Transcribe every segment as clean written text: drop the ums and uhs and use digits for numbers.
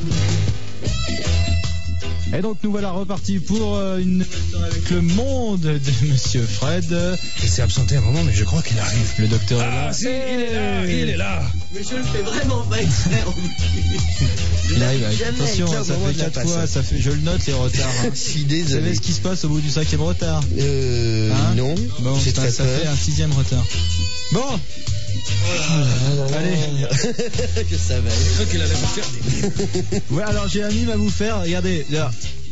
Et donc nous voilà repartis pour une heure avec le monde de Monsieur Fred. Il s'est absenté un moment, mais je crois qu'il arrive. Le docteur est là. Ah si, il est là. Mais je le fais vraiment pas exprès. Il arrive. Attention, ça fait 4 fois, ça fait, je le note les retards. Hein. Je suis Vous savez désolé. ce qui se passe au bout du 5e retard? Non. Bon, J'ai ça très fait peur. un 6e retard. Bon. Allez. Je savais. Je crois qu'il allait me faire. Ouais, alors j'ai un mime à vous faire. Regardez. Là.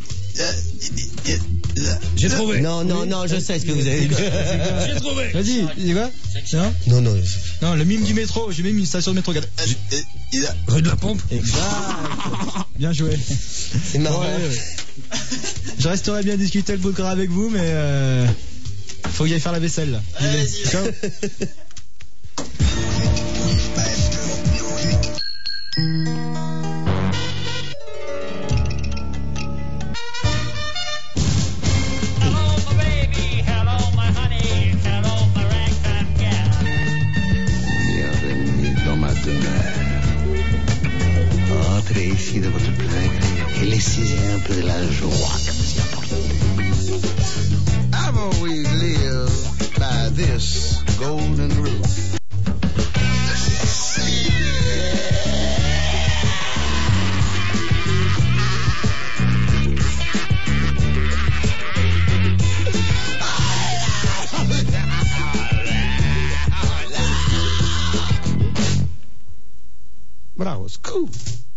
J'ai trouvé. Non, je sais ce que vous avez dit. J'ai trouvé. Vas-y, c'est quoi? Non. Non, le mime du métro. J'ai mis une station de métro. Regarde. Rue de la Pompe. Exact. Bien joué. C'est marrant. Bon, allez, ouais. Je resterai bien discuter le bout de gras avec vous, mais faut que j'aille faire la vaisselle là. Vas-y. Ciao. Bienvenue dans ma demeure. Entrez ici de votre plein gré et laissez un peu de la joie que vous y apportez. I've always lived by this golden rule. Bravo, scoop.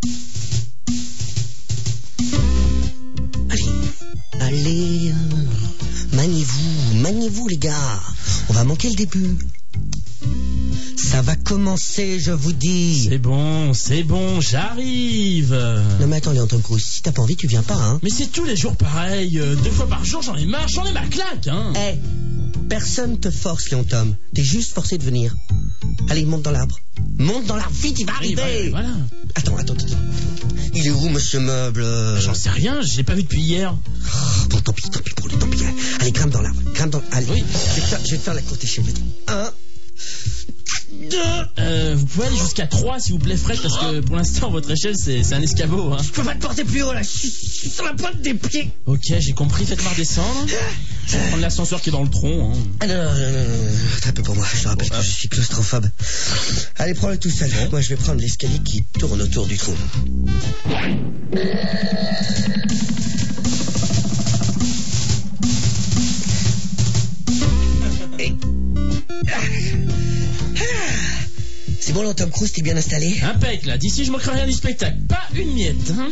Allez, maniez-vous les gars. On va manquer le début. Ça va commencer, je vous dis. C'est bon, j'arrive. Non mais attends, Léon Tom Cruise, si t'as pas envie, tu viens pas, hein. Mais c'est tous les jours pareil, 2 fois par jour, j'en ai marre, j'en ai ma claque, hein. Personne te force, Léon Tom. T'es juste forcé de venir. Allez, monte dans l'arbre. Monte dans l'arbre, vite, il va Oui, arriver. voilà. Attends. Il est où, monsieur Meuble? J'en sais rien, je l'ai pas vu depuis hier. Bon, tant pis pour lui, tant pis. Allez, grimpe dans l'arbre. Allez, Oui. je vais te faire la courte échelle. 1, 2. Vous pouvez aller jusqu'à 3 s'il vous plaît Fred, parce que pour l'instant votre échelle c'est un escabeau, hein. Je peux pas te porter plus haut, là. Je suis sur la pointe des pieds. Ok, j'ai compris, faites-moi redescendre. Je vais prendre l'ascenseur qui est dans le tronc, hein. Ah, non. Très peu pour moi. Je te rappelle que je suis claustrophobe. Allez, prends-le tout seul. Moi, je vais prendre l'escalier qui tourne autour du trou. C'est bon, là, Tom Cruise, t'es bien installé? Impec là, d'ici je manquerai rien du spectacle, pas une miette, hein.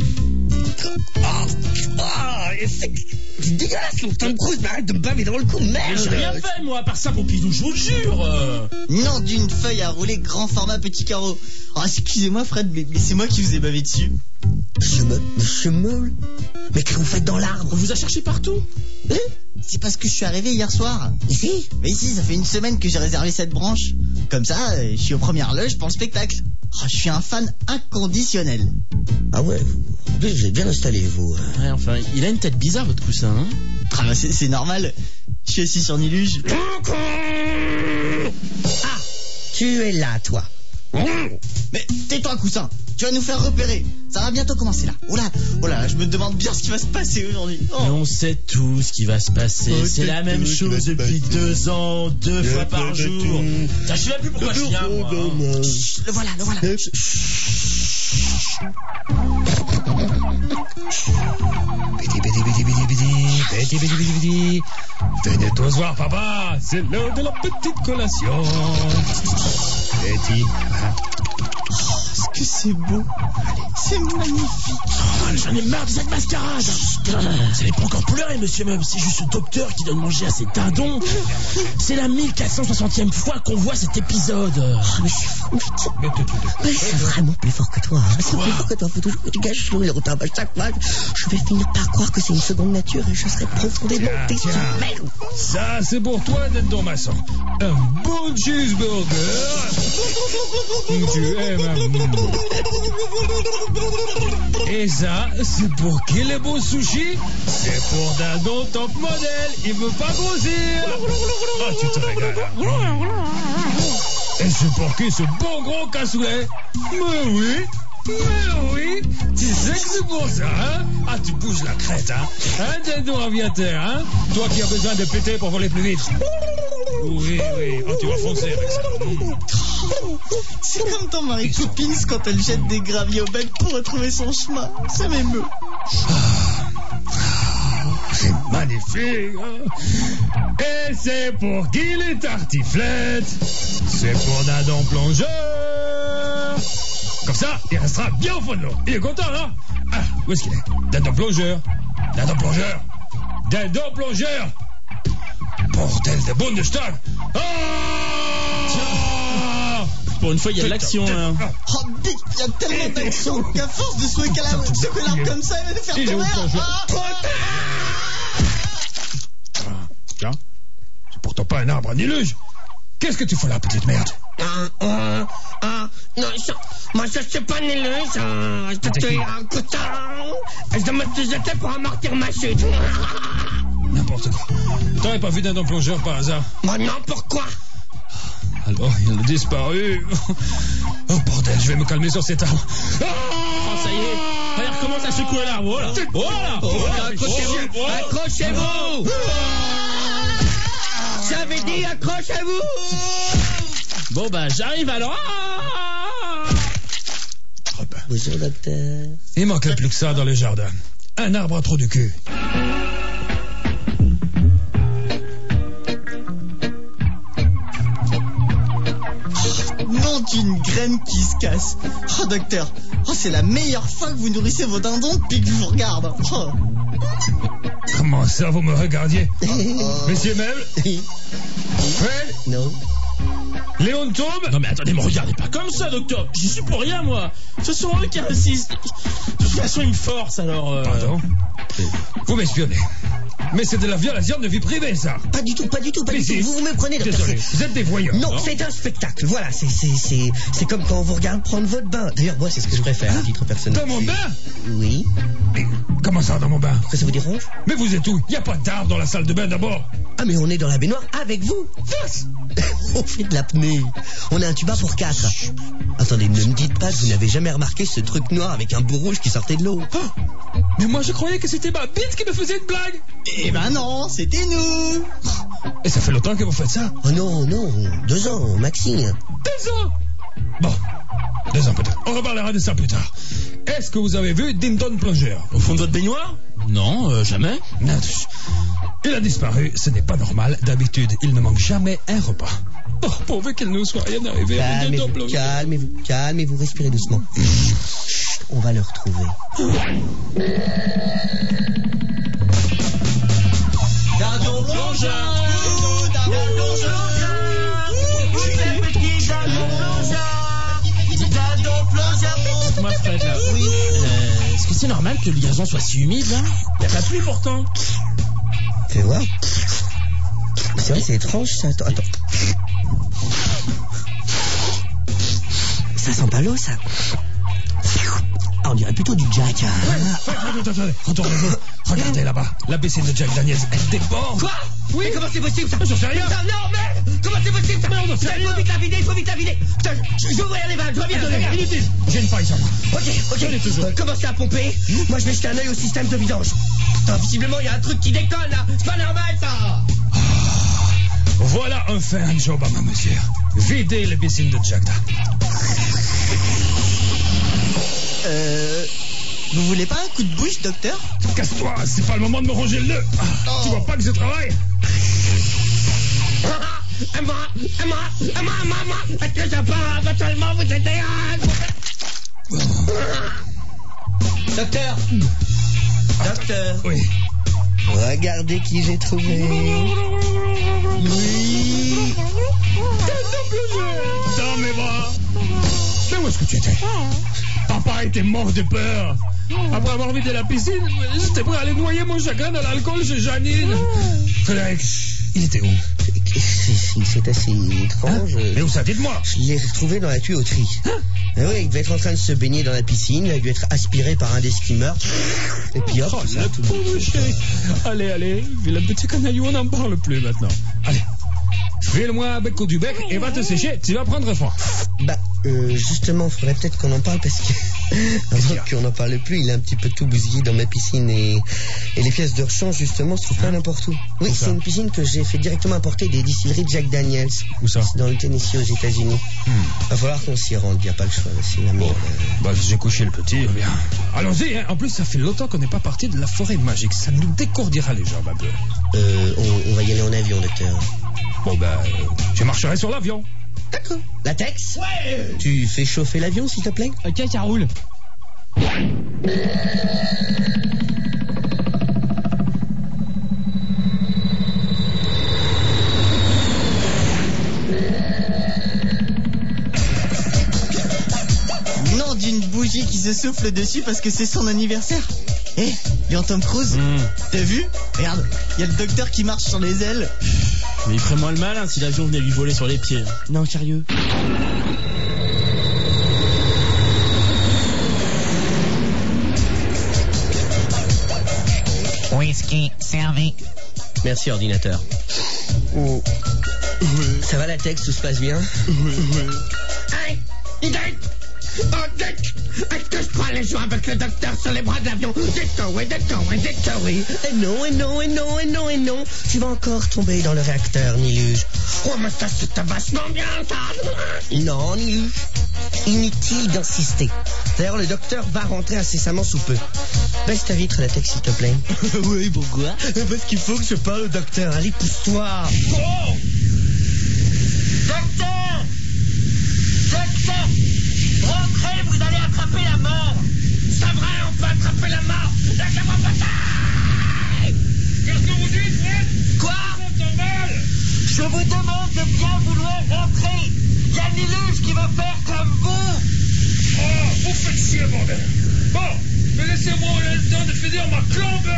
C'est dégueulasse, là, Tom Cruise, mais arrête de me baver dans le cou, Mais merde. j'ai rien fait moi, à part ça Pompidou, je vous le jure. Nom d'une feuille à rouler grand format petit carreau. Oh, excusez-moi Fred, mais c'est moi qui vous ai bavé dessus. Monsieur Meule? Mais qu'est-ce que vous faites dans l'arbre? On vous a cherché partout. C'est parce que je suis arrivé hier soir. Ici? Mais ici, ça fait une semaine que j'ai réservé cette branche. Comme ça, je suis aux premières loges pour le spectacle. Oh, je suis un fan inconditionnel. Ah ouais, vous êtes bien installé, vous. Ouais, enfin, il a une tête bizarre votre coussin, hein. Ah bah c'est normal. Je suis assis sur Niluge. Ah, tu es là, toi. Mais tais-toi, coussin. Tu vas nous faire repérer. Ça va bientôt commencer là. Oh là, je me demande bien ce qui va se passer aujourd'hui. Oh. Mais on sait tout ce qui va se passer. C'est la même chose depuis 2 ans, 2 fois par jour. Je sais même plus pourquoi je viens, moi. Chut, le voilà. Venez tous voir, papa. C'est l'heure de la petite collation. Petit. Est-ce que c'est beau? C'est magnifique. Oh, j'en ai marre de cette mascarade. Vous allez pas encore pleurer, monsieur Meuble. C'est juste le docteur qui donne manger à ses dindons. C'est la 1460e fois qu'on voit cet épisode. Mais c'est vraiment plus fort que toi. Hein. C'est plus fort que toi. Faut toujours que tu gâches le retard. À chaque fois, je vais finir par croire que c'est une seconde nature et je serai profondément déçu. Merde. Ça, c'est pour toi d'être dans ma sang. Un bon cheeseburger. Tu aimes. Et ça, c'est pour qui les beaux sushis? C'est pour Dindon top modèle. Il veut pas grossir. Oh, tu te régales. Et c'est pour qui ce bon gros cassoulet? Mais oui, Mais oui, tu sais que c'est pour ça, hein? Ah, tu bouges la crête, hein? Hein, Dindon aviateur, hein? Toi qui as besoin de péter pour voler plus vite. Oui, oui. Oh, tu vas foncer avec ça. C'est comme dans Mary Poppins quand elle jette des graviers au bec pour retrouver son chemin. Ça m'émeut. C'est magnifique, hein? Et c'est pour qui les tartiflettes? C'est pour Dindon plongeur. Comme ça, il restera bien au fond de l'eau. Il est content, non? Ah, où est-ce qu'il est? Dindon plongeur. Dindon plongeur. Dindon plongeur. Bordel de Bundestag. Ah! Pour une fois, il y a de l'action. Hein. Oh, Bic, il y a tellement d'action qu'à force de secouer l'arbre comme ça, il va nous faire tomber. Tiens, c'est pourtant pas un arbre à déluge. Qu'est-ce que tu fais là, petite merde? Non, moi je suis pas né le je suis un couteau. Je me suis jeté pour amortir ma chute. N'importe quoi. T'aurais pas vu Dindon plongeur par hasard? Moi non, pourquoi? Alors, il a disparu. Oh bordel, je vais me calmer sur cet arbre. Oh, ça y est. Allez, recommence à secouer l'arbre. Voilà. Accrochez-vous. Accrochez-vous. J'avais dit accrochez-vous. Bon, bah, j'arrive alors. Bonjour, docteur. Il manquait plus que ça dans le jardin. Un arbre à trou du cul. Nom d'une graine qui se casse. Oh, docteur, c'est la meilleure fois que vous nourrissez vos dindons depuis que je vous regarde. Oh. Comment ça, vous me regardiez? Monsieur Meuble? Fred? Non. Léon tombe? Non mais attendez, me regardez pas comme ça, docteur. J'y suis pour rien, moi. Ce sont eux qui insistent. De toute façon, ils me forcent, alors... Pardon? Vous m'espionnez. Mais c'est de la violation de vie privée, ça. Pas du tout, pas du tout, pas Mais du tout. Vous me prenez, docteur. Désolé, vous êtes des voyeurs. Non, c'est un spectacle. Voilà, c'est comme quand on vous regarde prendre votre bain. D'ailleurs, moi, c'est ce que je préfère, à titre personnel. Dans mon bain? Oui. Mais comment ça, dans mon bain? Pourquoi ça vous dérange? Mais vous êtes où? Y a pas d'arbre dans la salle de bain, d'abord. Ah, mais on est dans la baignoire avec vous. On fait de l'apnée. On a un tuba pour 4. Attendez, ne me dites pas que vous n'avez jamais remarqué ce truc noir avec un bout rouge qui sortait de l'eau. Oh, mais moi, je croyais que c'était ma bite qui me faisait une blague. Eh ben non, c'était nous. Et ça fait longtemps que vous faites ça? Oh non, 2 ans, maxi. 2 ans? Bon, 2 ans peut-être. On reparlera de ça plus tard. Est-ce que vous avez vu Dindon plongeur? Au fond de votre baignoire? Non, jamais. Non, il a disparu, ce n'est pas normal. D'habitude, il ne manque jamais un repas. Oh, pourvu qu'il ne soit rien arrivé avec Dindon plongeur. Calmez-vous, respirez doucement. Chut, on va le retrouver. Dindon plongeur. Dindon plongeur. Petit dindon plongeur. Dindon plongeur. Moi, Fred, là. Oui. Est-ce que c'est normal que le gazon soit si humide, là? Y'a pas de pluie, pourtant. Fais voir. C'est vrai, c'est étrange, ça. Attends. Ça sent pas l'eau, ça. Ah, on dirait plutôt du Jack. Attendez, retournez-vous. Regardez là-bas, la piscine de Jack Daniels, elle déborde. Quoi? Oui. Mais comment c'est possible, ça? J'en sais rien. Putain, non, merde. Comment c'est possible, ça? Mais on en sait rien. Il faut vite la vider. Putain, je vais ouvrir les vannes, je reviens. Attendez, inutile. J'ai une paille sur moi. Ok. Commencez à pomper. Moi, je vais jeter un œil au système de vidange. Putain, visiblement, il y a un truc qui décolle, là. C'est pas normal, ça. Voilà un fait un job à ma mesure. Videz les piscines de Jack Daniels. Vous voulez pas un coup de bouche, docteur? Casse-toi, c'est pas le moment de me ronger le nœud. Tu vois pas que je travaille? Moi, est-ce que je peux éventuellement vous aider Docteur. Oui. Regardez qui j'ai trouvé. Oui. Dans mes bras. Mais où est-ce que tu étais? Papa était mort de peur. Après avoir vidé la piscine, j'étais prêt à aller noyer mon chagrin dans l'alcool chez Janine. Frédéric, il était où? C'est assez étrange. Mais où ça, dites-moi? Je l'ai retrouvé dans la tuyauterie. Oui, il devait être en train de se baigner dans la piscine. Il a dû être aspiré par un des skimmers. Et puis hop, Oh, le pauvre chéri. Allez, vilain petit canaillou, on n'en parle plus maintenant. Allez, file-moi un bec du bec et va te sécher, tu vas prendre froid. Bah, Justement, faudrait peut-être qu'on en parle parce que avant qu'on n'en parle plus, il a un petit peu tout bousillé dans ma piscine et les pièces de rechange justement se trouvent pas n'importe où. Oui, c'est une piscine que j'ai fait directement importer des distilleries Jack Daniels. Où ça? Dans le Tennessee aux États-Unis. Va falloir qu'on s'y rende, y a pas le choix. C'est la merde. Bah, j'ai couché le petit, bien. Allons-y, hein. En plus, ça fait longtemps qu'on n'est pas parti de la forêt magique. Ça nous décourdira les jambes un peu. On va y aller en avion, docteur. Bon, je marcherai sur l'avion. D'accord. Latex? Ouais. Tu fais chauffer l'avion, s'il te plaît? Ok, ça roule. Non, d'une bougie qui se souffle dessus parce que c'est son anniversaire. Eh, Lion Tom Cruise, t'as vu? Regarde, il y a le docteur qui marche sur les ailes. Mais il ferait moins le mal si l'avion venait lui voler sur les pieds. Non, sérieux. Whisky servi. Merci, ordinateur. Oh. Ça va, Latex? Tout se passe bien? Hey, Dick! Oh, Dick! Est-ce que je peux aller jouer avec le docteur sur les bras de l'avion? Dites-toi oui. Et non. Tu vas encore tomber dans le réacteur, Niluge. Oh, mais ça, c'était vachement bien, ça! Non, Niluge. Inutile d'insister. D'ailleurs, le docteur va rentrer incessamment sous peu. Baisse ta vitre, Latex, s'il te plaît. Oui, pourquoi? Parce qu'il faut que je parle au docteur. Allez, pousse-toi. Oh! Docteur! Rentrez, vous allez attraper la mort! C'est vrai, on peut attraper la mort! Lâchez-moi pas! Qu'est-ce que vous dites, Fred? Quoi? Je vous demande de bien vouloir rentrer! Il y a Niluge qui veut faire comme vous! Oh, vous faites chier, bordel. Bon, mais laissez-moi le temps de finir ma clombe.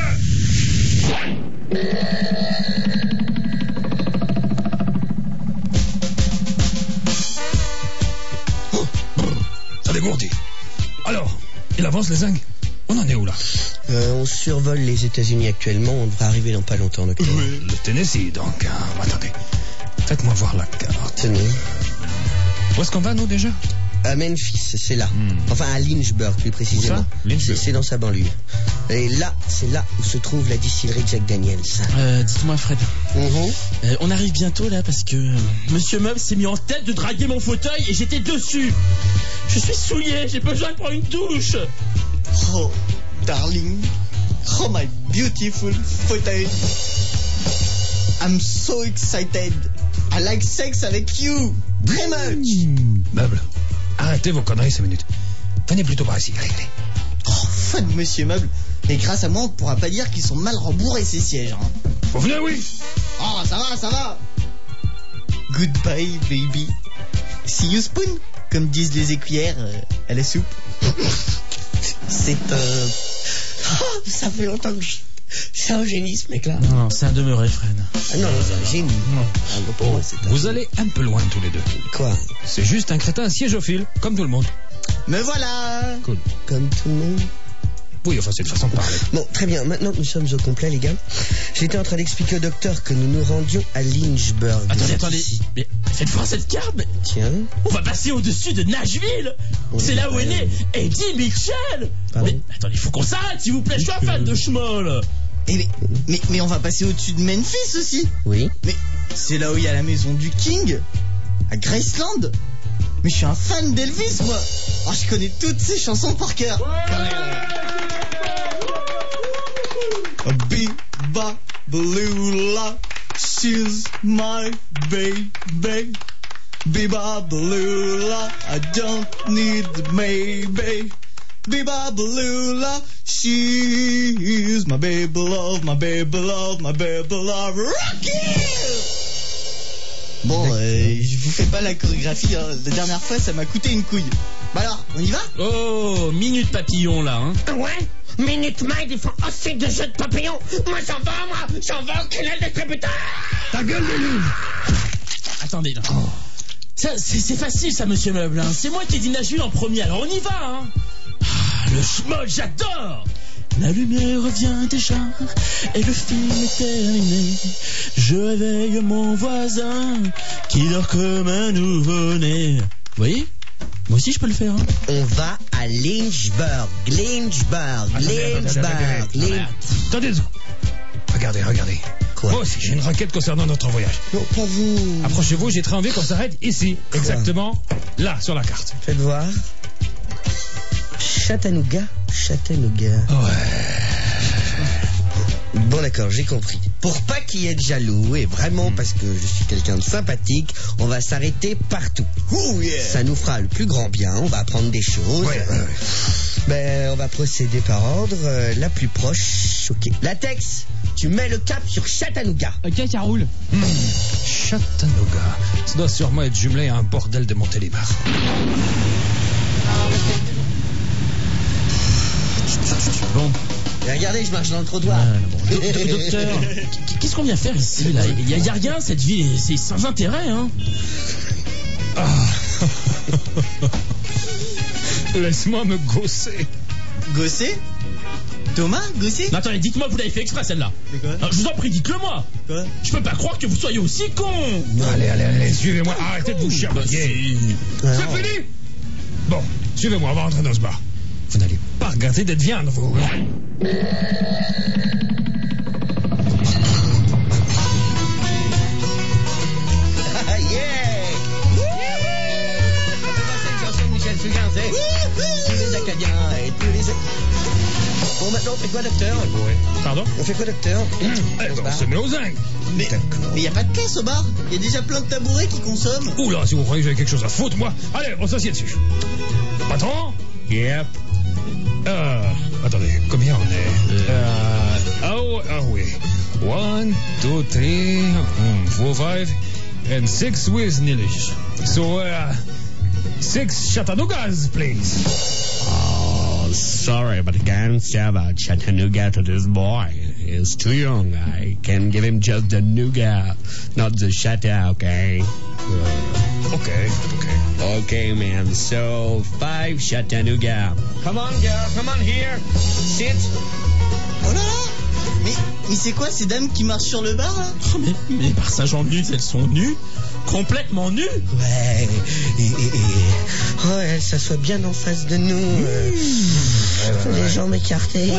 Ça dégourdit. Alors, il avance les zingues? On en est où là? On survole les États-Unis actuellement. On devrait arriver dans pas longtemps, docteur. Le Tennessee, donc. Attendez. Faites-moi voir la carte. Tenez. Où est-ce qu'on va, nous, déjà? À Memphis, c'est là. Enfin, à Lynchburg, plus précisément. C'est dans sa banlieue. Et là, c'est là où se trouve la distillerie Jack Daniels. Dites-moi, Fred. On arrive bientôt, là, parce que Monsieur Meuble s'est mis en tête de draguer mon fauteuil et j'étais dessus. Je suis souillé, j'ai besoin de prendre une douche. Oh, darling. Oh, my beautiful fauteuil. I'm so excited. I like sex avec you. Très much. Meuble, arrêtez vos conneries 5 minutes. Venez plutôt par ici, allez. Oh, fun, Monsieur Meuble. Et grâce à moi, on pourra pas dire qu'ils sont mal rembourrés, ces sièges. Hein. Vous venez, oui. Oh, ça va. Goodbye, baby. See you spoon, comme disent les écuyères à la soupe. C'est ça fait longtemps que c'est un génie, ce mec-là. Non, c'est un demeuré, Fred. Ah non, c'est un génie. Pour moi, c'est un... Vous allez un peu loin tous les deux. Quoi? C'est juste un crétin siégeophile, comme tout le monde. Me voilà. Cool. Comme tout le monde. Oui, enfin, c'est une façon de parler. Bon, très bien. Maintenant que nous sommes au complet, les gars, j'étais en train d'expliquer au docteur que nous nous rendions à Lynchburg. Attendez. Mais faites voir cette carte. Mais... Tiens. On va passer au-dessus de Nashville. C'est là où est né Eddie Mitchell. Mais attendez, il faut qu'on s'arrête, s'il vous plaît. Je suis un fan de schmoll. Mais on va passer au-dessus de Memphis aussi. Oui. Mais c'est là où il y a la maison du King, à Graceland. Mais je suis un fan d'Elvis, moi. Oh, je connais toutes ses chansons par cœur. Biba Balula, she's my baby. Biba Balula, I don't need maybe. Biba Balula, she's my baby love, my baby love, my baby love. Rocky! Bon, je vous fais pas la chorégraphie, hein. La dernière fois, ça m'a coûté une couille. Bah alors, on y va? Oh, minute papillon, là, hein. Ouais? Minute Maid, ils font aussi de jeux de papillons. Moi, j'en veux au canal distributeur. Ta gueule, Lulu. Attendez, là. Ça, c'est facile, ça, Monsieur Meuble, hein. C'est moi qui ai dit Nashville en premier, alors on y va, hein. Le schmoll, j'adore. La lumière revient déjà et le film est terminé. Je réveille mon voisin qui dort comme un nouveau-né. Vous voyez? Moi aussi, je peux le faire. Hein. On va à Lynchburg. Attendez. Regardez. Quoi? Moi aussi, j'ai une requête concernant notre voyage. Non, pas vous. Approchez-vous, j'ai très envie qu'on s'arrête ici. Exactement là, sur la carte. Faites voir. Chattanooga. Bon d'accord, j'ai compris. Pour pas qu'il y ait de jaloux, et vraiment parce que je suis quelqu'un de sympathique, on va s'arrêter partout. Oh yeah. Ça nous fera le plus grand bien, on va apprendre des choses. Ouais. Ben, on va procéder par ordre. La plus proche, ok. Latex, tu mets le cap sur Chattanooga. Ok, ça roule. Chattanooga. Ça doit sûrement être jumelé à un bordel de Montélimar. Bon. Et regardez, je marche dans le trottoir. Docteur, qu'est-ce qu'on vient faire ici là? Il y a rien, cette vie, c'est sans intérêt, hein. Laisse-moi me gausser. Gosser? Thomas, gosser? Non, attendez, dites-moi, vous l'avez fait exprès celle-là. C'est quoi? Je vous en prie, dites-le moi. Quoi? Je peux pas croire que vous soyez aussi con. Allez, suivez-moi. Arrêtez de vous charrier. C'est fini. Bon, suivez-moi, on va rentrer dans ce bar. Vous n'allez pas regretter d'être viande, vous. Tous les Acadiens et tous les... Bon, maintenant, on fait quoi, docteur? Pardon? On fait quoi, docteur? On se met aux zinc. Mais y a pas de caisse au bar? Y a déjà plein de tabourets qui consomment. Oula, si vous croyez que j'ai quelque chose à foutre, moi. Allez, on s'assied dessus. Patron? Yep. Attendez, combien on est? Oui. 1, 2, 3, 4, 5, and 6 with Nilish. So, 6 Chattanoogas, please. Oh, sorry, but I can't serve a Chattanooga to this boy. He's too young. I can give him just the nougat, not the Chatta, okay? Okay. Okay, man. So, 5 Chattanooga. Come on, girl. Come on here. Sit. Oh là là! Mais c'est quoi ces dames qui marchent sur le bar là? Oh, mais par sa jambe nue, elles sont nues? Complètement nues? Ouais, oh, elles s'assoient bien en face de nous. Les jambes écartées.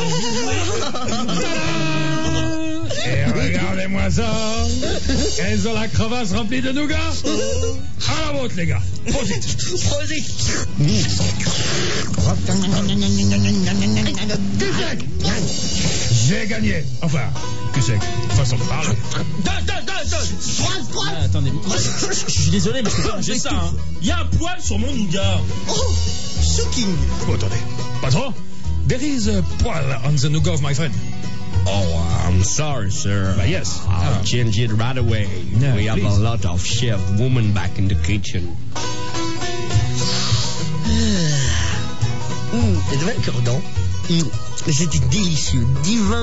Et regardez-moi ça. Elles ont la crevasse remplie de nougat. À la vôtre, les gars. Prosit. J'ai gagné. Enfin, que c'est façon de parler. Attendez, moi, je suis désolé, mais je peux pas manger ça. Hein. Il y a un poil sur mon nougat. Oh, shocking. Oh, attendez. Patron, there is a poil on the nougat of my friend. Oh, I'm sorry, sir. Yes. I'll change it right away. No, we have please. a lot of chef women back in the kitchen. C'est devant le cordon. C'était délicieux, divin.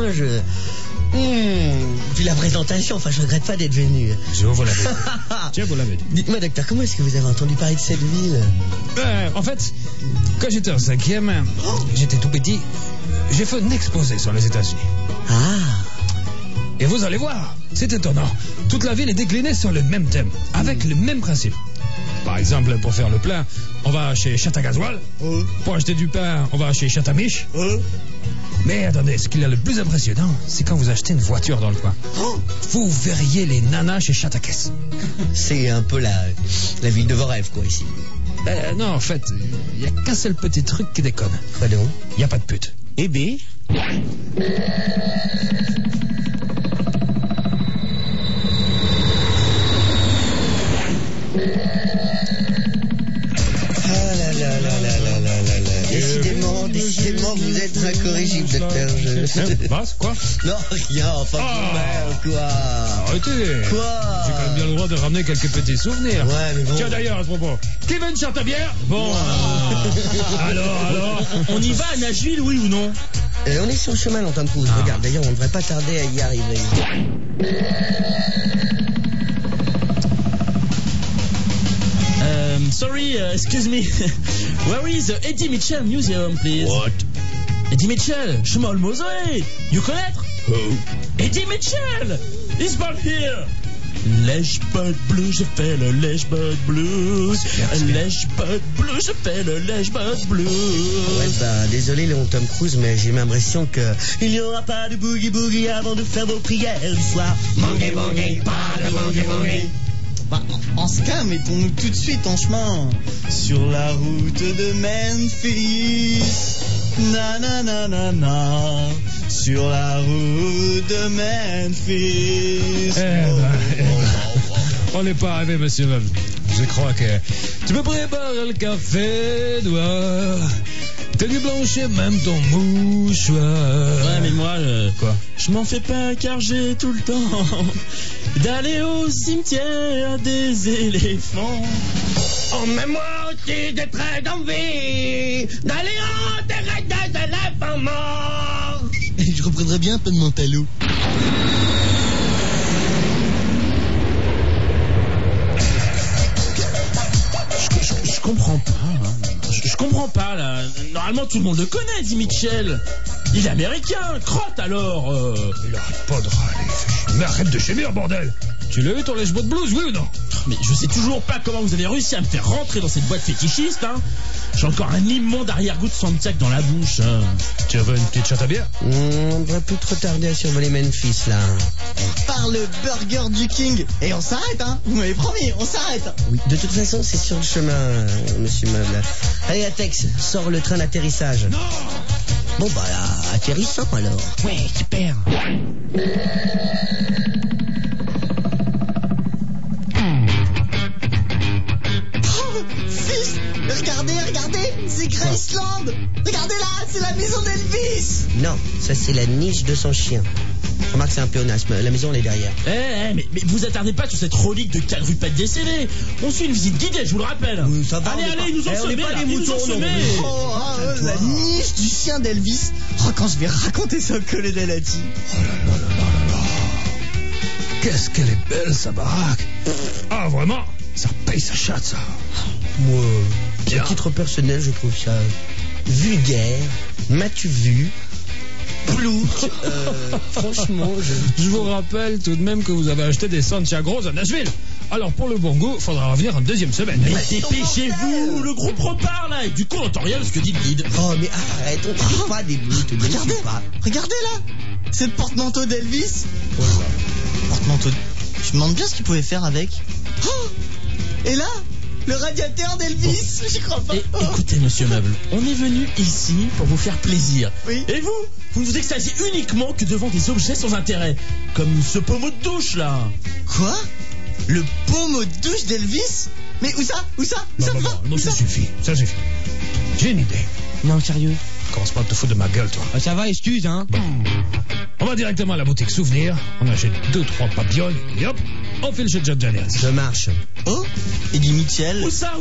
Puis la présentation, enfin, je regrette pas d'être venu. Je vous l'avais dit. Tiens, vous l'avez dit. Dites-moi, docteur, comment est-ce que vous avez entendu parler de cette ville? En fait, quand j'étais en 5e, j'étais tout petit, j'ai fait un exposé sur les États-Unis. Et vous allez voir, c'est étonnant. Toute la ville est déclinée sur le même thème, avec le même principe. Par exemple, pour faire le plein, on va chez Chattagasoil. Pour acheter du pain, on va chez Chattamiche. Mais attendez, ce qu'il y a le plus impressionnant, c'est quand vous achetez une voiture dans le coin. Vous verriez les nanas chez Chattacaisse. C'est un peu la ville de vos rêves, quoi, ici. Non, en fait, il n'y a qu'un seul petit truc qui déconne. Quoi donc? Il n'y a pas de pute. Eh bien? Décidément, vous êtes incorrigible, docteur. Quoi? Non, rien, enfin, quoi. Arrêtez. Quoi? J'ai quand même bien le droit de ramener quelques petits souvenirs. Ouais, mais bon. Tiens, d'ailleurs, à ce propos, Steven Chartabière? Bon. Alors. On y va à Nashville, oui ou non? On est sur le chemin, l'entente rouge. Regarde, d'ailleurs, on ne devrait pas tarder à y arriver. Sorry, excuse me. Where is the Eddie Mitchell Museum, please? What? Eddie Mitchell, Schmoll Mosey. You connaître? Who? Eddie Mitchell. He's born here. Lèche-bug bleu, je fais le lèche-bug bleu. Lèche-bug bleu, je fais le lèche-bug bleu. Ouais, bah, désolé, Léon Tom Cruise, mais j'ai l'impression que il n'y aura pas de boogie-boogie avant de faire vos prières du soir. Boogie-boogie, pas de boogie-boogie. Bah, en ce cas, mettons-nous tout de suite en chemin sur la route de Memphis. Na na na na na. Sur la route de Memphis. On n'est pas arrivé, monsieur Meuble. Je crois que tu me prépares le café noir. Tenue blanche et même ton mouchoir. Ouais, mais moi, Quoi? je m'en fais pas car j'ai tout le temps d'aller au cimetière des éléphants. En mémoire aussi de très envie d'aller enterrer des éléphants morts. Je reprendrais bien un peu de mon talou. Je comprends pas. Je comprends pas, là. Normalement, tout le monde le connaît, Eddie Mitchell. Il est américain. Crotte, alors. Il arrête pas de râler. Mais arrête de gémir, bordel. Tu l'as eu ton lèche-bois de blues, oui ou non? Mais je sais toujours pas comment vous avez réussi à me faire rentrer dans cette boîte fétichiste, hein. J'ai encore un immonde arrière-goût de Santiago dans la bouche. Hein. Tu veux une petite chatte à bière? On devrait plus trop tarder à survoler Memphis, là. Par le burger du King. Et on s'arrête, hein. Vous m'avez promis, on s'arrête. Oui, de toute façon, c'est sur le chemin, monsieur Meuble. Allez, Atex, sors le train d'atterrissage. Non! Bon, bah, là, atterrissons, alors. Ouais, super. Fils, regardez, c'est Graceland. Regardez là, c'est la maison d'Elvis. Non, ça, c'est la niche de son chien. Remarque, c'est un pléonasme. La maison, elle est derrière. Mais vous attardez pas sur cette relique de quadrupède décédé. On suit une visite guidée, je vous le rappelle. Oui, ça va, allez, ils nous ont semés, là. Ils nous ont semés. La niche du chien d'Elvis. Oh, quand je vais raconter ça au colonel Hattie. Oh là là là là là là. Qu'est-ce qu'elle est belle, sa baraque. Ah, vraiment? Ça paye sa chatte, ça. Moi, Bien. à titre personnel, je trouve ça vulgaire. M'as-tu vu? Plouc. Franchement, Je vous rappelle tout de même que vous avez acheté des Santiagos à Nashville. Alors pour le bon goût, faudra revenir en deuxième semaine. Mais dépêchez-vous, le groupe repart là. Et du coup, on n'entend rien de ce que dit le guide. Oh, mais arrête, on ne fait pas des bouts, Regardez, pas. regardez là. C'est le porte-manteau d'Elvis. Porte-manteau. Je me demande bien ce qu'il pouvait faire avec. Oh, et là, le radiateur d'Elvis. J'y crois pas. Écoutez, monsieur Meuble, on est venu ici pour vous faire plaisir. Oui. Et vous ne vous extasiez uniquement que devant des objets sans intérêt. Comme ce pommeau de douche là. Quoi? Le pommeau de douche d'Elvis? Mais où ça? Non, ça suffit. J'ai une idée. Non, sérieux. Commence pas à te foutre de ma gueule, toi. Ça va, excuse, hein. Bon. On va directement à la boutique Souvenir, on achète 2-3 papillons, et hop, on file chez Jack Daniels. Je marche. Oh, Eddie Mitchell. Où ça?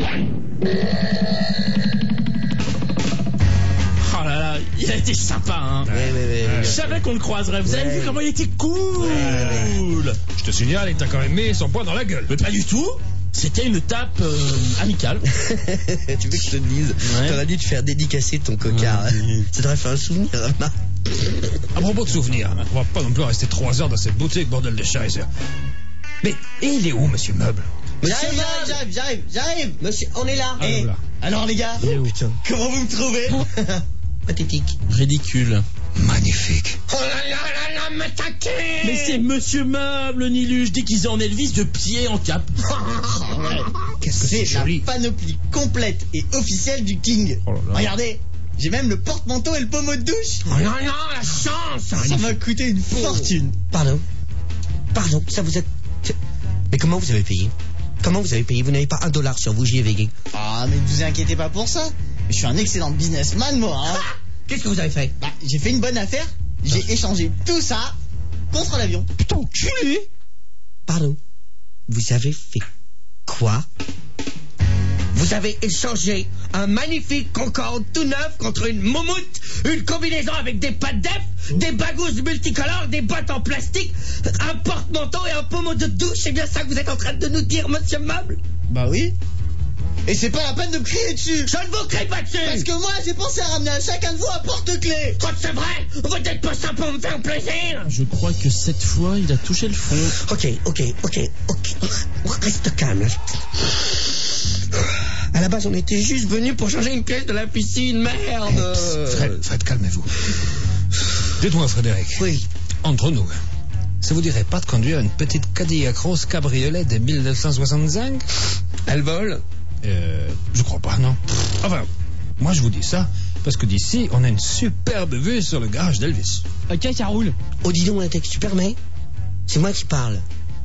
Oh là là, il a été sympa, hein. Ouais. Je savais qu'on le croiserait. Vous avez vu comment il était cool. Je te signale, il t'a quand même mis son poing dans la gueule. Mais pas du tout. C'était une tape amicale. Tu veux que je te dise? Ouais. T'aurais dû te faire dédicacer ton cocard. Ouais. Ça t'aurait fait un souvenir. À propos de souvenirs, on va pas non plus rester 3 heures dans cette boutique, bordel de chaises. Mais il est où, monsieur Meuble? J'arrive. Monsieur, on est là. Ah, voilà. Alors les gars, Il est où, putain? comment vous me trouvez? Pathétique. Ridicule. Magnifique. Oh là là là là, me taquer. Mais c'est monsieur Meuble, Niluche, déguisé en Elvis de pied en cap. Qu'est-ce que c'est C'est la joli. panoplie complète et officielle du King. Oh là là. Regardez, j'ai même le porte-manteau et le pommeau de douche. Oh là là, la chance. Ça m'a coûté une fortune. Pardon, ça vous a... Mais comment vous avez payé? Vous n'avez pas $1 sur vous, j'y ai veillé. Ah, mais ne vous inquiétez pas pour ça. Je suis un excellent businessman, moi. Hein. Qu'est-ce que vous avez fait? Bah, j'ai fait une bonne affaire. J'ai échangé tout ça contre l'avion. Putain, enculé. Pardon, vous avez fait quoi? Vous avez échangé un magnifique Concorde tout neuf contre une moumoute, une combinaison avec des pattes d'œuf, des bagouses multicolores, des bottes en plastique, un porte-manteau et un pommeau de douche. C'est bien ça que vous êtes en train de nous dire, monsieur Meuble? Bah oui. Et c'est pas la peine de me crier dessus. Je ne vous crie pas dessus. Parce que moi, j'ai pensé à ramener à chacun de vous un porte-clés. Quand c'est vrai, vous n'êtes pas ça pour me faire plaisir. Je crois que cette fois, il a touché le fond. Ok. Reste calme, là. À la base, on était juste venus pour changer une pièce de la piscine, merde. Fred, calmez-vous. Dites-moi, Frédéric. Oui. Entre nous, ça vous dirait pas de conduire une petite Cadillac rose cabriolet de 1965? Elle vole? Je crois pas, non. Enfin, moi je vous dis ça parce que d'ici, on a une superbe vue sur le garage d'Elvis. Ok, ça roule. Oh, dis donc, un texte super, mais c'est moi qui parle.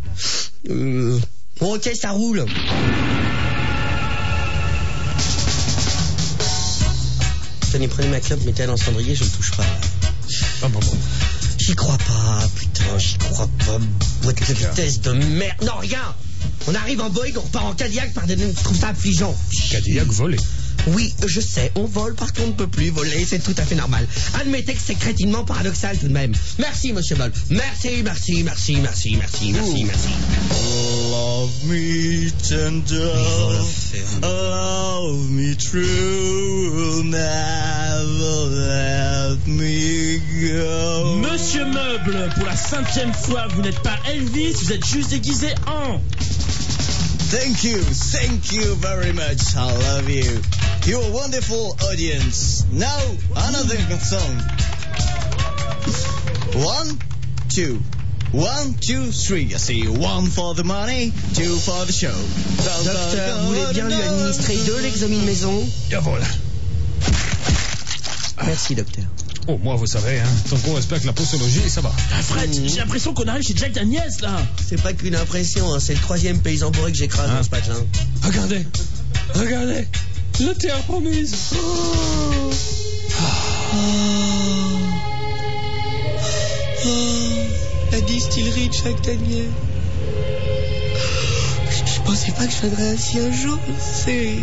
Ok, ça roule. Tenez, prenez ma clope, mettez-la dans le cendrier, je ne touche pas. Ah bon. J'y crois pas, putain, j'y crois pas. Votre vitesse de merde. Non, rien. On arrive en Boeing, on repart en Cadillac, pardonnez, je trouve ça affligeant. Cadillac volé. Oui, je sais, on vole parce qu'on ne peut plus voler, c'est tout à fait normal. Admettez que c'est crétinement paradoxal tout de même. Merci, monsieur Boll. Merci. Love me tender, love me true, never let me go. Monsieur Meuble, pour la 5e fois, vous n'êtes pas Elvis, vous êtes juste déguisé en... Thank you very much. I love you. You're a wonderful audience. Now, another song. 1, 2. 1, 2, 3. I see 1 for the money, 2 for the show. Docteur, vous voulez bien lui administrer 2 l'examen maison? Jawohl. Merci, docteur. Oh, moi, vous savez, tant qu'on respecte la posologie, ça va. Ah, Fred, j'ai l'impression qu'on arrive chez Jack Daniels, là. C'est pas qu'une impression, c'est le 3e paysan bourré que j'écrase dans ce patelin. Regardez, la terre promise. La distillerie de Jack Daniels. Je pensais pas que je viendrais ainsi un jour, c'est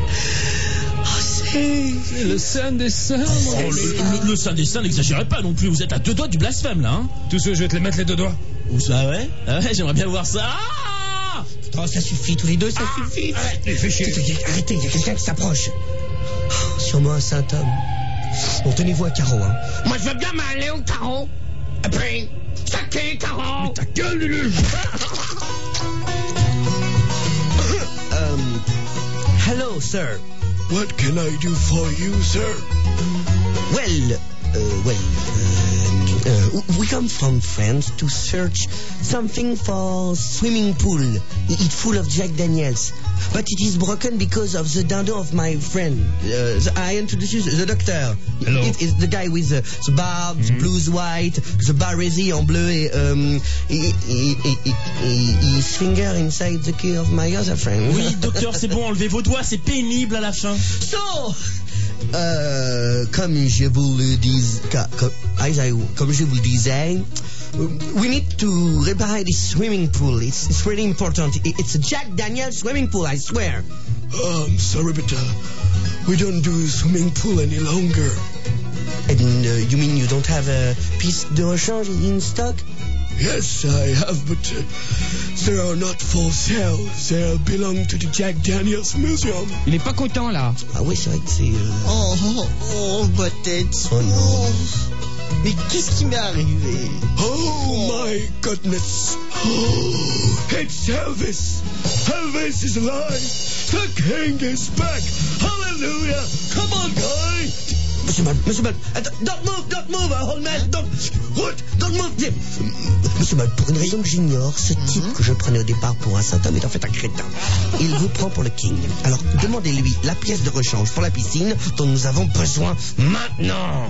le saint des saints. Le saint des saints, n'exagérez pas non plus. Vous êtes à 2 doigts du blasphème, là. Hein. Tous ceux, je vais te les mettre les 2 doigts. Où ça, ouais? Ah ouais, j'aimerais bien voir ça. Ah, oh, ça suffit, tous les 2, ça suffit. Arrêtez, il y a quelqu'un qui s'approche. Oh, sûrement un saint homme. Bon, tenez-vous à carreau, hein. Moi, je veux bien m'aller au carreau. Et puis, saquer carreau. Mais ta gueule, Lulu. Hello, sir. What can I do for you, sir? We come from France to search something for swimming pool. It's full of Jack Daniels. But it is broken because of the dindon of my friend. I introduce you the doctor. Hello. It is the guy with the barb, the blues white, the barresi en bleu, his finger inside the key of my other friend. Oui, docteur, c'est bon, enlevez vos doigts, c'est pénible à la fin. So, comme je vous le disais, we need to repair this swimming pool. It's really important. It's a Jack Daniels swimming pool, I swear. I'm sorry, but we don't do swimming pool any longer. And you mean you don't have a piece de rechange in stock? Yes, I have, but they are not for sale. They belong to the Jack Daniels Museum. Il est pas content, là. Ah oui, c'est vrai que c'est... Oh, peut-être. Oh non. Mais qu'est-ce qui m'est arrivé? Oh my goodness. Oh, it's Elvis. Elvis is alive. The king is back. Hallelujah. Come on, guy. Monsieur Boll, don't move, old man, don't move. Monsieur Boll, pour une raison que j'ignore, ce type que je prenais au départ pour un saint homme est en fait un crétin. Il vous prend pour le king. Alors, demandez-lui la pièce de rechange pour la piscine dont nous avons besoin maintenant.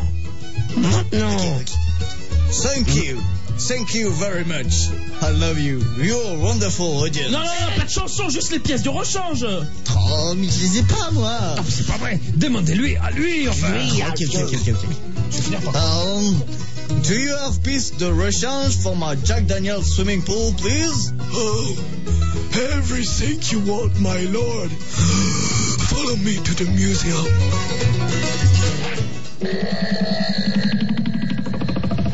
Thank you very much. I love you. You're a wonderful audience. Non, pas de chanson, juste les pièces de rechange. Oh, mais je les ai pas, moi. Ah, c'est pas vrai. Demandez-lui à lui, enfin. Ok. Je vais finir par... do you have piece de rechange for my Jack Daniels swimming pool, please? Oh, everything you want, my lord. Follow me to the museum.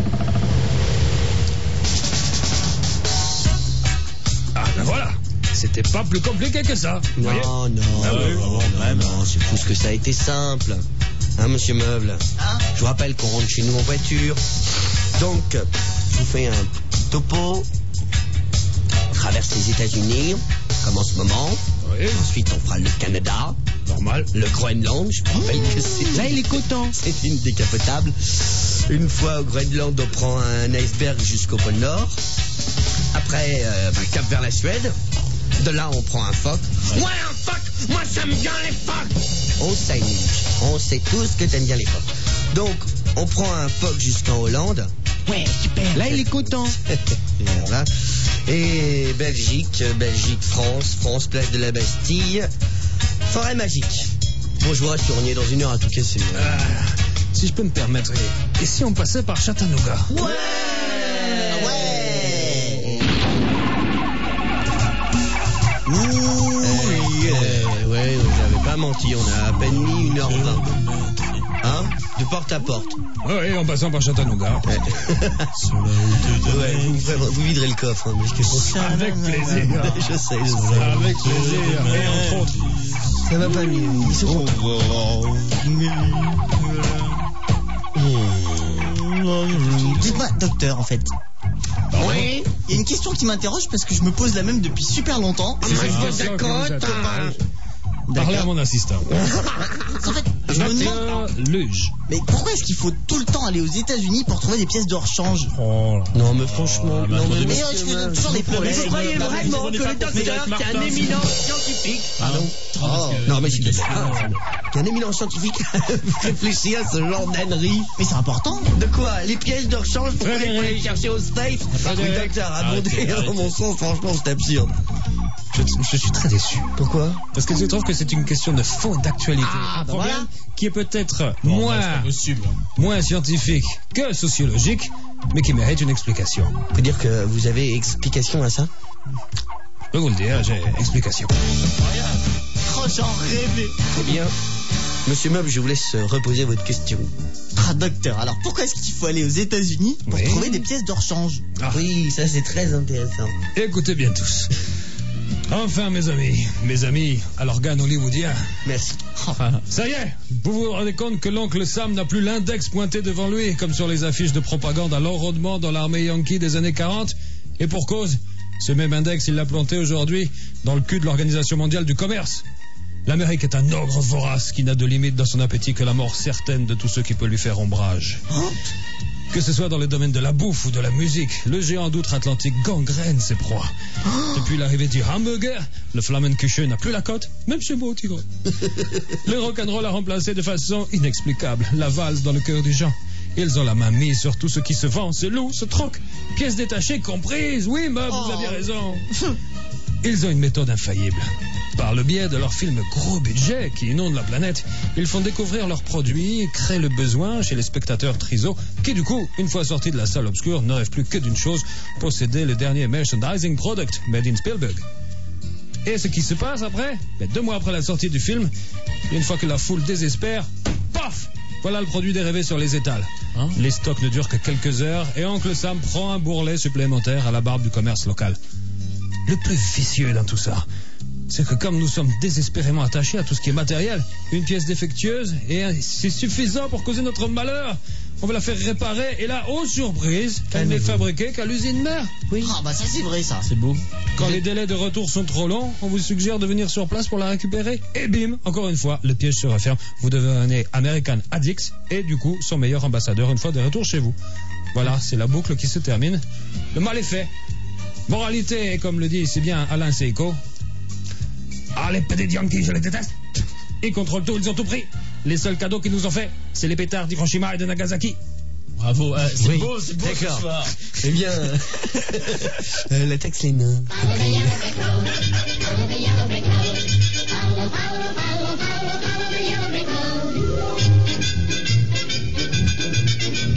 Ah, ben voilà. C'est C'était pas plus compliqué que ça. Voyez Non, c'est plus que ça a été simple. Hein, monsieur Meuble? Je vous rappelle qu'on rentre chez nous en voiture. Donc, je vous fais un topo. On traverse les États-Unis, comme en ce moment. Oui. Ensuite, on fera le Canada. Normal. Le Groenland, je vous rappelle que c'est... Là, il est content. C'est une décapotable. Une fois au Groenland, on prend un iceberg jusqu'au pôle Nord. Après, cap vers la Suède. De là, on prend un phoque. Ouais, un phoque! Moi, j'aime bien les phoques! On sait, Nick. On sait tous que t'aimes bien les phoques. Donc, on prend un phoque jusqu'en Hollande. Ouais, super! Là, il est content. Voilà. Et Belgique, France, place de la Bastille, forêt magique. Bon, je vous rassure, on y est dans 1 heure à tout casser. Si je peux me permettre, et si on passait par Chattanooga? Ouais. Ouais, j'avais pas menti, on a à peine mis 1h20. Hein? De porte à porte. Oui, en passant par Chattanooga. Ouais. Vous viderez le coffre, hein, parce que... Avec plaisir. Je sais. Avec plaisir. Et entre autres. Ça va pas mieux. Ils sont... Dites-moi, docteur, en fait. Oui? Il y a une question qui m'interroge parce que je me pose la même depuis super longtemps. Parlez à mon assistant. En fait, je me demande... Luge. Mais pourquoi est-ce qu'il faut tout le temps aller aux États-Unis pour trouver des pièces de rechange? Oh. Non, mais franchement... Mais je fais toujours des problèmes. Vous croyez vraiment que le docteur, c'est un éminent scientifique? Non, mais c'est qu'un éminent scientifique réfléchit à ce genre d'ânerie. Mais c'est important. De quoi? Les pièces de rechange, pourquoi il faut les chercher au States? Oui, docteur, abondé, mon sang, franchement, c'est absurde. Je suis très déçu. Pourquoi? Parce que je trouve que c'est une question de fond et d'actualité. Un problème voilà. qui est peut-être moins scientifique que sociologique, mais qui mérite une explication. On peut dire que vous avez explication à ça? Je peux vous le dire, j'ai explication. Oh, j'en rêvais. Très bien. Monsieur Meuble, je vous laisse reposer votre question. Ah, docteur, alors pourquoi est-ce qu'il faut aller aux États-Unis pour trouver des pièces de rechange? Oui, ça c'est très intéressant. Écoutez bien tous. Enfin, mes amis, à l'organe hollywoodien. Merci. Ça y est, vous vous rendez compte que l'oncle Sam n'a plus l'index pointé devant lui, comme sur les affiches de propagande à l'enrôlement dans l'armée yankee des années 40. Et pour cause, ce même index, il l'a planté aujourd'hui dans le cul de l'Organisation mondiale du commerce. L'Amérique est un ogre vorace qui n'a de limite dans son appétit que la mort certaine de tout ce qui peut lui faire ombrage. Que ce soit dans le domaine de la bouffe ou de la musique, le géant d'outre-Atlantique gangrène ses proies. Depuis l'arrivée du hamburger, le Flammenküche n'a plus la cote, même chez moi au Tigre. Le rock'n'roll a remplacé de façon inexplicable la valse dans le cœur des gens. Ils ont la main mise sur tout ce qui se vend, se loue, se troque. Pièces détachées comprises, oui, Meuble, vous aviez raison. Ils ont une méthode infaillible. Par le biais de leurs films gros budget qui inondent la planète, ils font découvrir leurs produits, créent le besoin chez les spectateurs triso, qui du coup, une fois sortis de la salle obscure, ne rêvent plus que d'une chose, posséder le dernier merchandising product made in Spielberg. Et ce qui se passe après, 2 mois après la sortie du film, une fois que la foule désespère, paf, voilà le produit dérivé sur les étals. Les stocks ne durent que quelques heures et Oncle Sam prend un bourrelet supplémentaire à la barbe du commerce local. Le plus vicieux dans tout ça, c'est que comme nous sommes désespérément attachés à tout ce qui est matériel, une pièce défectueuse, et c'est suffisant pour causer notre malheur. On va la faire réparer, et là, oh surprise, elle n'est fabriquée qu'à l'usine mère. Oui. Ah bah ça c'est vrai ça. C'est beau. Quand les délais de retour sont trop longs, on vous suggère de venir sur place pour la récupérer, et bim, encore une fois, le piège se referme. Vous devenez American Addicts, et du coup, son meilleur ambassadeur une fois de retour chez vous. Voilà, c'est la boucle qui se termine. Le mal est fait. Moralité, comme le dit si bien Alain Seiko. Ah, les pédés Yankees, je les déteste. Ils contrôlent tout, ils ont tout pris. Les seuls cadeaux qu'ils nous ont fait, c'est les pétards d'Hiroshima et de Nagasaki. Bravo, c'est Oui, beau ce d'accord. soir. Eh bien, le texte les nains.